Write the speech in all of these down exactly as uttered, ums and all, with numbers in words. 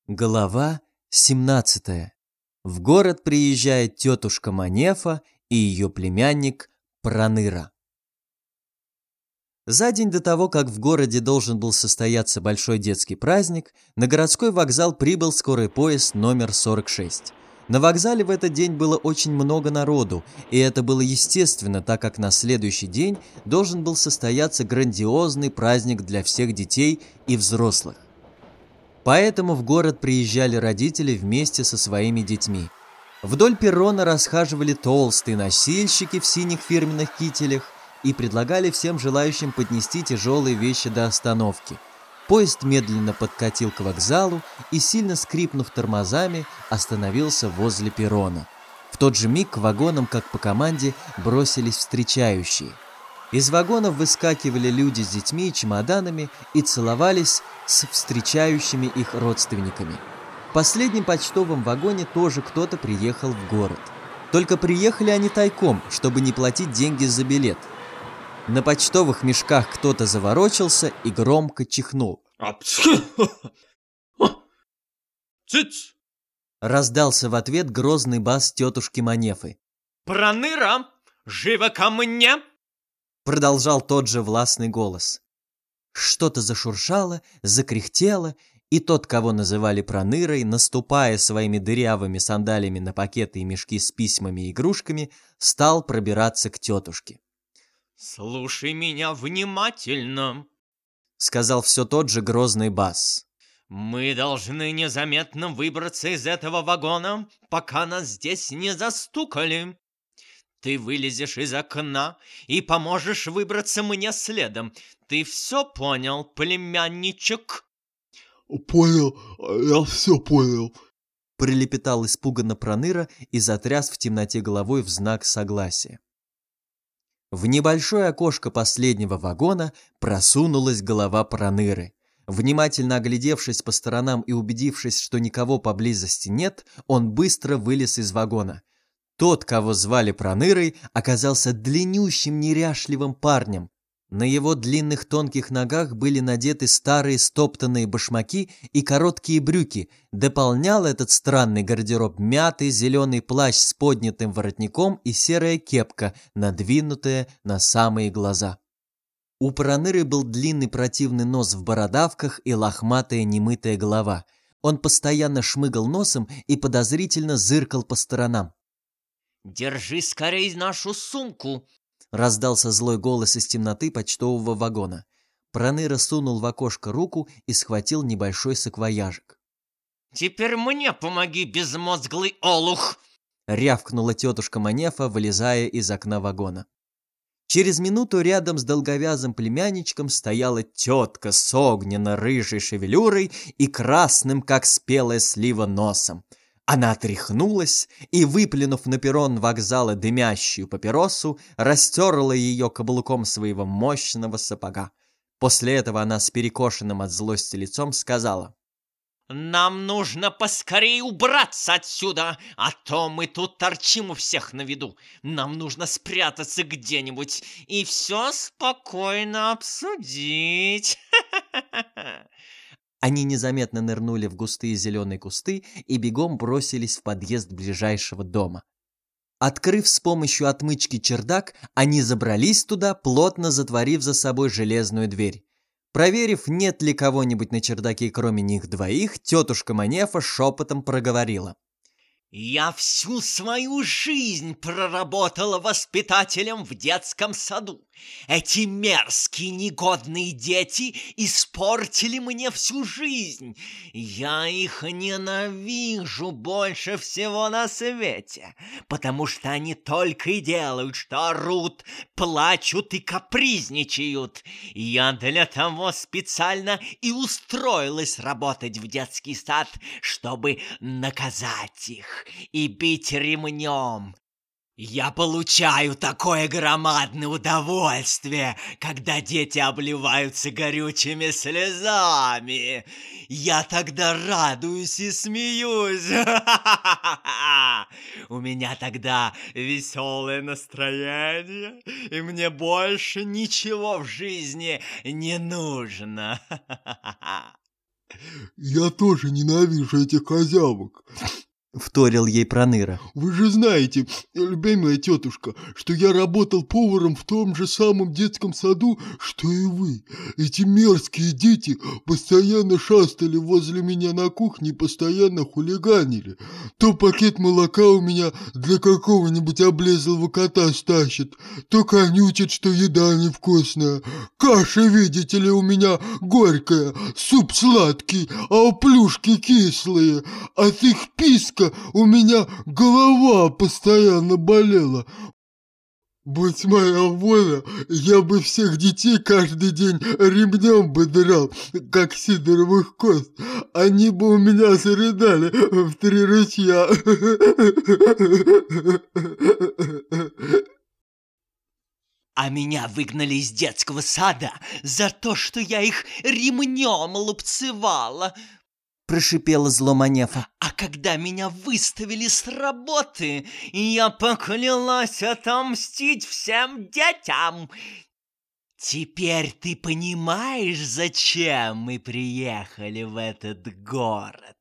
Глава семнадцатая. В город приезжает тетушка Манефа и ее племянник Проныра. За день до того, как в городе должен был состояться большой детский праздник, на городской вокзал прибыл скорый поезд номер сорок шесть. На вокзале в этот день было очень много народу, и это было естественно, так как на следующий день должен был состояться грандиозный праздник для всех детей и взрослых. Поэтому в город приезжали родители вместе со своими детьми. Вдоль перрона расхаживали толстые носильщики в синих фирменных кителях и предлагали всем желающим поднести тяжелые вещи до остановки. Поезд медленно подкатил к вокзалу и, сильно скрипнув тормозами, остановился возле перрона. В тот же миг к вагонам, как по команде, бросились встречающие. Из вагонов выскакивали люди с детьми и чемоданами и целовались с встречающими их родственниками. В последнем почтовом вагоне тоже кто-то приехал в город. Только приехали они тайком, чтобы не платить деньги за билет. На почтовых мешках кто-то заворочился и громко чихнул. «Цыц!» Раздался в ответ грозный бас тетушки Манефы. «Проныра, живо ко мне!» Продолжал тот же властный голос. Что-то зашуршало, закряхтело, и тот, кого называли Пронырой, наступая своими дырявыми сандалиями на пакеты и мешки с письмами и игрушками, стал пробираться к тетушке. «Слушай меня внимательно», — сказал все тот же грозный бас. «Мы должны незаметно выбраться из этого вагона, пока нас здесь не застукали. Ты вылезешь из окна и поможешь выбраться мне следом. Ты все понял, племянничек?» «Понял, я все понял», — прилепетал испуганно Проныра и затряс в темноте головой в знак согласия. В небольшое окошко последнего вагона просунулась голова Проныры. Внимательно оглядевшись по сторонам и убедившись, что никого поблизости нет, он быстро вылез из вагона. Тот, кого звали Пронырой, оказался длиннющим неряшливым парнем. На его длинных тонких ногах были надеты старые стоптанные башмаки и короткие брюки. Дополнял этот странный гардероб мятый зеленый плащ с поднятым воротником и серая кепка, надвинутая на самые глаза. У Проныры был длинный противный нос в бородавках и лохматая немытая голова. Он постоянно шмыгал носом и подозрительно зыркал по сторонам. «Держи скорей нашу сумку!» — раздался злой голос из темноты почтового вагона. Проныра сунул в окошко руку и схватил небольшой саквояжик. «Теперь мне помоги, безмозглый олух!» — рявкнула тетушка Манефа, вылезая из окна вагона. Через минуту рядом с долговязым племянничком стояла тетка с огненно-рыжей шевелюрой и красным, как спелая слива, носом. Она отряхнулась и, выплюнув на перрон вокзала дымящую папиросу, растерла ее каблуком своего мощного сапога. После этого она с перекошенным от злости лицом сказала: «Нам нужно поскорее убраться отсюда, а то мы тут торчим у всех на виду. Нам нужно спрятаться где-нибудь и все спокойно обсудить». Они незаметно нырнули в густые зеленые кусты и бегом бросились в подъезд ближайшего дома. Открыв с помощью отмычки чердак, они забрались туда, плотно затворив за собой железную дверь. Проверив, нет ли кого-нибудь на чердаке, кроме них двоих, тетушка Манефа шепотом проговорила: «Я всю свою жизнь проработала воспитателем в детском саду. Эти мерзкие негодные дети испортили мне всю жизнь. Я их ненавижу больше всего на свете, потому что они только и делают, что орут, плачут и капризничают. Я для того специально и устроилась работать в детский сад, чтобы наказать их и бить ремнем. Я получаю такое громадное удовольствие, когда дети обливаются горючими слезами. Я тогда радуюсь и смеюсь. У меня тогда веселое настроение, и мне больше ничего в жизни не нужно. Я тоже ненавижу этих козявок. Вторил ей Проныра. Вы же знаете, любимая тетушка, что я работал поваром в том же самом детском саду, что и вы. Эти мерзкие дети постоянно шастали возле меня на кухне и постоянно хулиганили. То пакет молока у меня для какого-нибудь облезлого кота стащит, то конючат, что еда невкусная. Каша, видите ли, у меня горькая, суп сладкий, а плюшки кислые. От их писка у меня голова постоянно болела. Будь моя воля, я бы всех детей каждый день ремнем бы драл, как сидоровых коз. Они бы у меня зарыдали в три ручья. А меня выгнали из детского сада за то, что я их ремнем лупцевала. Прошипела зло Манефа. А когда меня выставили с работы, я поклялась отомстить всем детям. Теперь ты понимаешь, зачем мы приехали в этот город?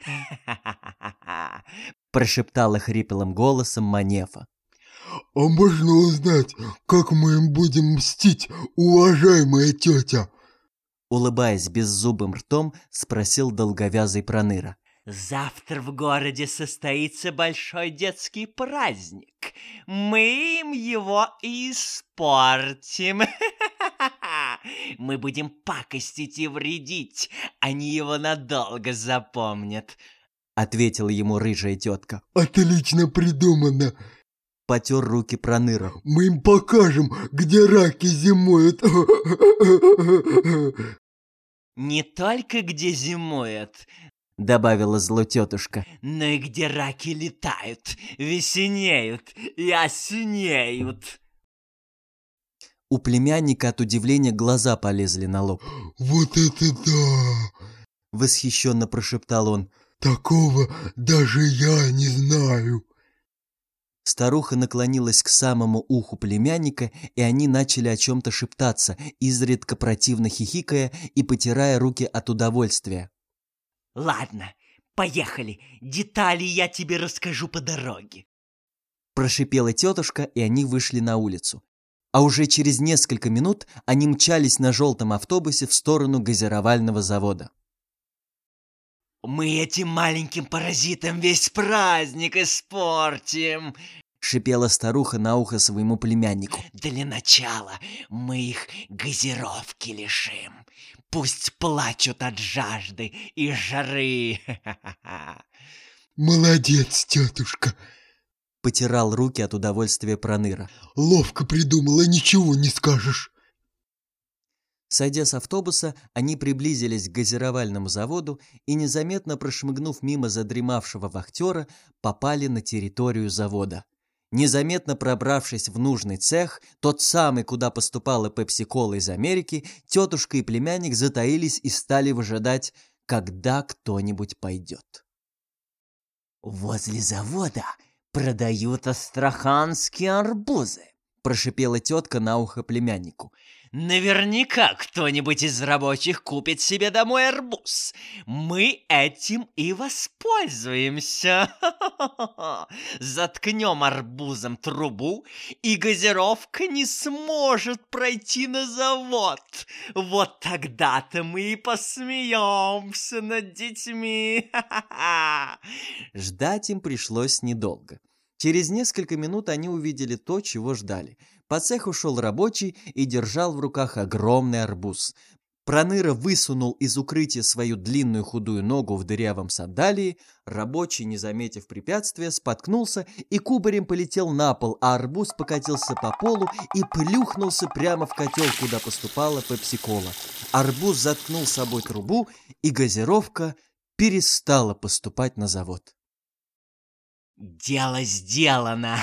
Прошептала хриплым голосом Манефа. А можно узнать, как мы им будем мстить, уважаемая тетя? Улыбаясь беззубым ртом, спросил долговязый Проныра. Завтра в городе состоится большой детский праздник. Мы им его испортим. Мы будем пакостить и вредить. Они его надолго запомнят. Ответила ему рыжая тетка. Отлично придумано. Потер руки Проныра. Мы им покажем, где раки зимуют. Не только где зимуют, добавила зло тетушка, но и где раки летают, весенеют и осенеют. У племянника от удивления глаза полезли на лоб. Вот это да! Восхищенно прошептал он. Такого даже я не знаю. Старуха наклонилась к самому уху племянника, и они начали о чем-то шептаться, изредка противно хихикая и потирая руки от удовольствия. «Ладно, поехали. Детали я тебе расскажу по дороге». Прошипела тетушка, и они вышли на улицу. А уже через несколько минут они мчались на желтом автобусе в сторону газировального завода. «Мы этим маленьким паразитам весь праздник испортим!» — шипела старуха на ухо своему племяннику. «Для начала мы их газировки лишим. Пусть плачут от жажды и жары!» «Молодец, тетушка!» — потирал руки от удовольствия Проныра. «Ловко придумала, ничего не скажешь!» Сойдя с автобуса, они приблизились к газировальному заводу и, незаметно прошмыгнув мимо задремавшего вахтера, попали на территорию завода. Незаметно пробравшись в нужный цех, тот самый, куда поступала пепси-кола из Америки, тетушка и племянник затаились и стали выжидать, когда кто-нибудь пойдет. «Возле завода продают астраханские арбузы», — прошипела тетка на ухо племяннику. «Наверняка кто-нибудь из рабочих купит себе домой арбуз. Мы этим и воспользуемся. Заткнем арбузом трубу, и газировка не сможет пройти на завод. Вот тогда-то мы и посмеемся над детьми». Ждать им пришлось недолго. Через несколько минут они увидели то, чего ждали. По цеху шел рабочий и держал в руках огромный арбуз. Проныра высунул из укрытия свою длинную худую ногу в дырявом сандалии. Рабочий, не заметив препятствия, споткнулся и кубарем полетел на пол, а арбуз покатился по полу и плюхнулся прямо в котел, куда поступала пепси-кола. Арбуз заткнул собой трубу, и газировка перестала поступать на завод. «Дело сделано!»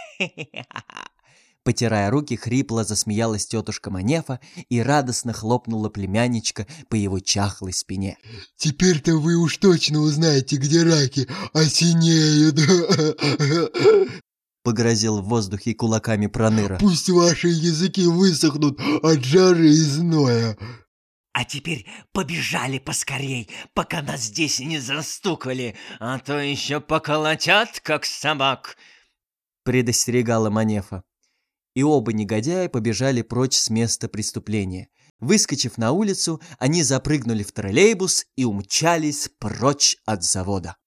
Потирая руки, хрипло засмеялась тетушка Манефа и радостно хлопнула племянничка по его чахлой спине. «Теперь-то вы уж точно узнаете, где раки осенеют!» Погрозил в воздухе кулаками Проныра. «Пусть ваши языки высохнут от жары и зноя!» А теперь побежали поскорей, пока нас здесь не застукали, а то еще поколотят, как собак», — предостерегала Манефа. И оба негодяя побежали прочь с места преступления. Выскочив на улицу, они запрыгнули в троллейбус и умчались прочь от завода.